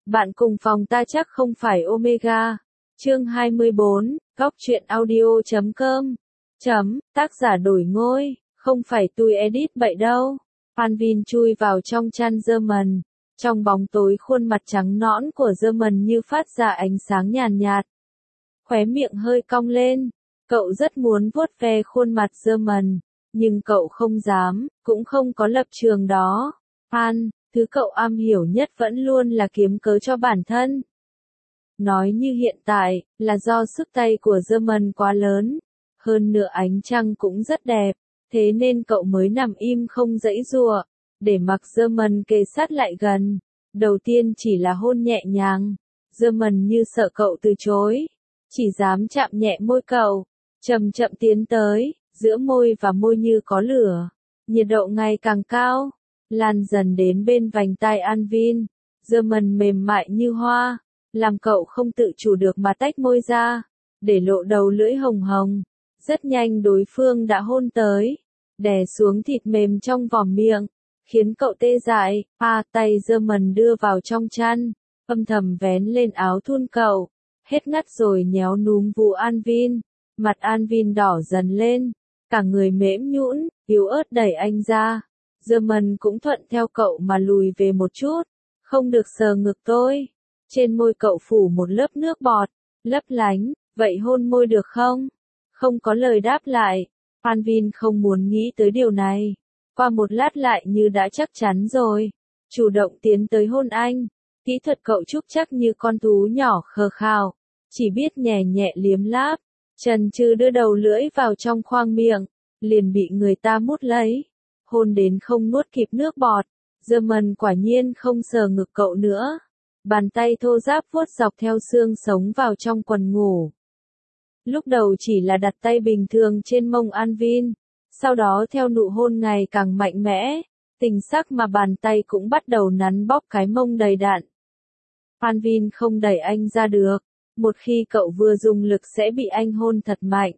Bạn cùng phòng ta chắc không phải Omega. Chương 24, góc truyện audio.com. Tác giả đổi ngôi, không phải tôi edit bậy đâu. Anvin chui vào trong chăn German. Trong bóng tối khuôn mặt trắng nõn của German như phát ra ánh sáng nhàn nhạt. Khóe miệng hơi cong lên. Cậu rất muốn vuốt ve khuôn mặt German, nhưng cậu không dám, cũng không có lập trường đó. Thứ cậu am hiểu nhất vẫn luôn là kiếm cớ cho bản thân. Nói như hiện tại, là do sức tay của German quá lớn. Hơn nữa ánh trăng cũng rất đẹp, thế nên cậu mới nằm im không giãy giụa, để mặc German kề sát lại gần. Đầu tiên chỉ là hôn nhẹ nhàng. German như sợ cậu từ chối, chỉ dám chạm nhẹ môi cậu, chậm chậm tiến tới, giữa môi và môi như có lửa. Nhiệt độ ngày càng cao, lan dần đến bên vành tai Anvin. German mềm mại như hoa, làm cậu không tự chủ được mà tách môi ra, để lộ đầu lưỡi hồng hồng. Rất nhanh đối phương đã hôn tới, đè xuống thịt mềm trong vòm miệng, khiến cậu tê dại. Tay German đưa vào trong chăn, âm thầm vén lên áo thun cậu, hết ngắt rồi nhéo núm vú Anvin. Mặt Anvin đỏ dần lên, cả người mễm nhũn, yếu ớt đẩy anh ra. German cũng thuận theo cậu mà lùi về một chút. Không được sờ ngực tôi. Trên môi cậu phủ một lớp nước bọt, lấp lánh, vậy hôn môi được không? Không có lời đáp lại. Anvin không muốn nghĩ tới điều này. Qua một lát lại như đã chắc chắn rồi. Chủ động tiến tới hôn anh. Kỹ thuật cậu trúc chắc như con thú nhỏ khờ khào. Chỉ biết nhẹ nhẹ liếm láp. Chần chừ đưa đầu lưỡi vào trong khoang miệng. Liền bị người ta mút lấy. Hôn đến không nuốt kịp nước bọt. German quả nhiên không sờ ngực cậu nữa. Bàn tay thô ráp vuốt dọc theo xương sống vào trong quần ngủ. Lúc đầu chỉ là đặt tay bình thường trên mông Anvin. Sau đó theo nụ hôn ngày càng mạnh mẽ, tình sắc mà bàn tay cũng bắt đầu nắn bóp cái mông đầy đặn. Anvin không đẩy anh ra được. Một khi cậu vừa dùng lực sẽ bị anh hôn thật mạnh.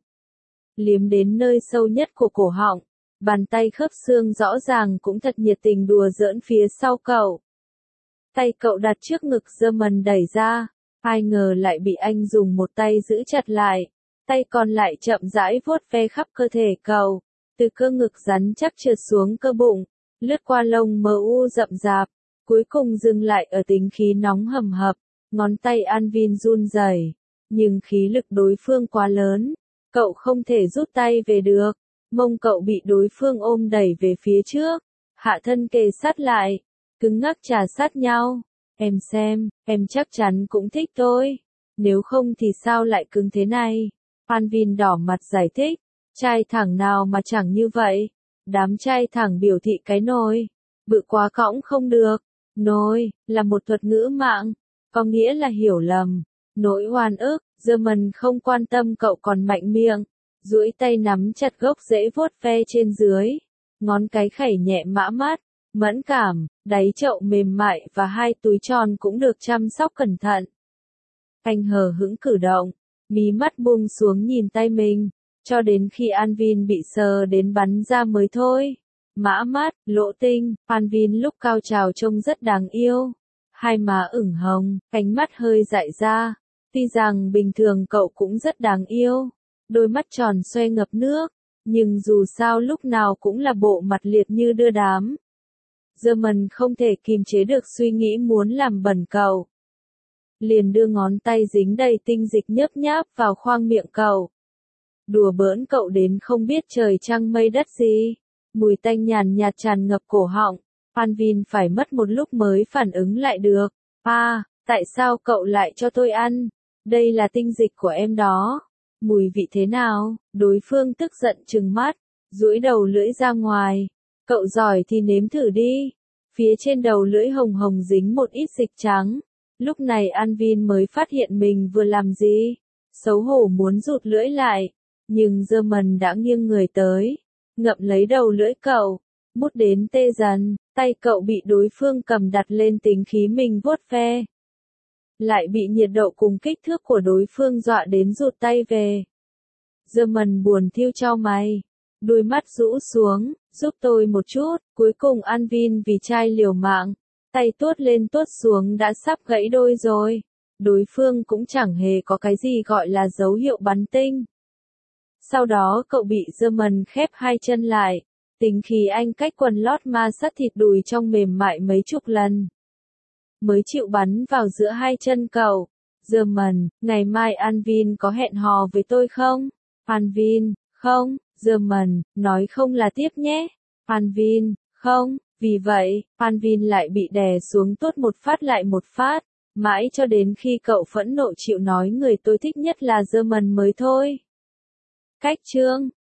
Liếm đến nơi sâu nhất của cổ họng. Bàn tay khớp xương rõ ràng cũng thật nhiệt tình đùa giỡn phía sau cậu. Tay cậu đặt trước ngực German đẩy ra. Ai ngờ lại bị anh dùng một tay giữ chặt lại. Tay còn lại chậm rãi vuốt ve khắp cơ thể cậu. Từ cơ ngực rắn chắc trượt xuống cơ bụng. Lướt qua lông mờ u rậm rạp. Cuối cùng dừng lại ở tính khí nóng hầm hập. Ngón tay Anvin run rẩy, nhưng khí lực đối phương quá lớn. Cậu không thể rút tay về được. Mông cậu bị đối phương ôm đẩy về phía trước. Hạ thân kề sát lại. Cứng ngắc chà sát nhau. Em xem, em chắc chắn cũng thích tôi. Nếu không thì sao lại cứng thế này? Anvin đỏ mặt giải thích. Trai thẳng nào mà chẳng như vậy. Đám trai thẳng biểu thị cái nồi. Bự quá cõng không được. Nồi, là một thuật ngữ mạng. Có nghĩa là hiểu lầm. Nỗi oan ức. German không quan tâm cậu còn mạnh miệng. Duỗi tay nắm chặt gốc rễ vuốt ve trên dưới. Ngón cái khẩy nhẹ mã mắt. Mẫn cảm, đáy chậu mềm mại và hai túi tròn cũng được chăm sóc cẩn thận. Anh hờ hững cử động, mí mắt buông xuống nhìn tay mình, cho đến khi Anvin bị sờ đến bắn ra mới thôi. Mã mắt, lỗ tinh, Anvin lúc cao trào trông rất đáng yêu. Hai má ửng hồng, cánh mắt hơi dại ra. Tuy rằng bình thường cậu cũng rất đáng yêu. Đôi mắt tròn xoe ngập nước, nhưng dù sao lúc nào cũng là bộ mặt liệt như đưa đám. German không thể kìm chế được suy nghĩ muốn làm bẩn cậu. Liền đưa ngón tay dính đầy tinh dịch nhớp nháp vào khoang miệng cậu. Đùa bỡn cậu đến không biết trời trăng mây đất gì. Mùi tanh nhàn nhạt tràn ngập cổ họng. Anvin phải mất một lúc mới phản ứng lại được. Tại sao cậu lại cho tôi ăn? Đây là tinh dịch của em đó. Mùi vị thế nào? Đối phương tức giận trừng mắt, duỗi đầu lưỡi ra ngoài. Cậu giỏi thì nếm thử đi. Phía trên đầu lưỡi hồng hồng dính một ít dịch trắng. Lúc này Anvin mới phát hiện mình vừa làm gì. Xấu hổ muốn rụt lưỡi lại. Nhưng German đã nghiêng người tới. Ngậm lấy đầu lưỡi cậu. Mút đến tê dần. Tay cậu bị đối phương cầm đặt lên tính khí mình vuốt ve. Lại bị nhiệt độ cùng kích thước của đối phương dọa đến rụt tay về. German buồn thiu chau mày. Đôi mắt rũ xuống, giúp tôi một chút. Cuối cùng Anvin vì trai liều mạng, Tay tuốt lên tuốt xuống đã sắp gãy đôi rồi. Đối phương cũng chẳng hề có cái gì gọi là dấu hiệu bắn tinh. Sau đó cậu bị German khép hai chân lại. Tính khi anh cách quần lót ma sát thịt đùi trong mềm mại mấy chục lần. Mới chịu bắn vào giữa hai chân cậu. German, ngày mai Anvin có hẹn hò với tôi không? Anvin, không. German, nói không là tiếp nhé. Anvin, không. Vì vậy, Anvin lại bị đè xuống tuốt một phát lại một phát. Mãi cho đến khi cậu phẫn nộ chịu nói người tôi thích nhất là German mới thôi. Cách chương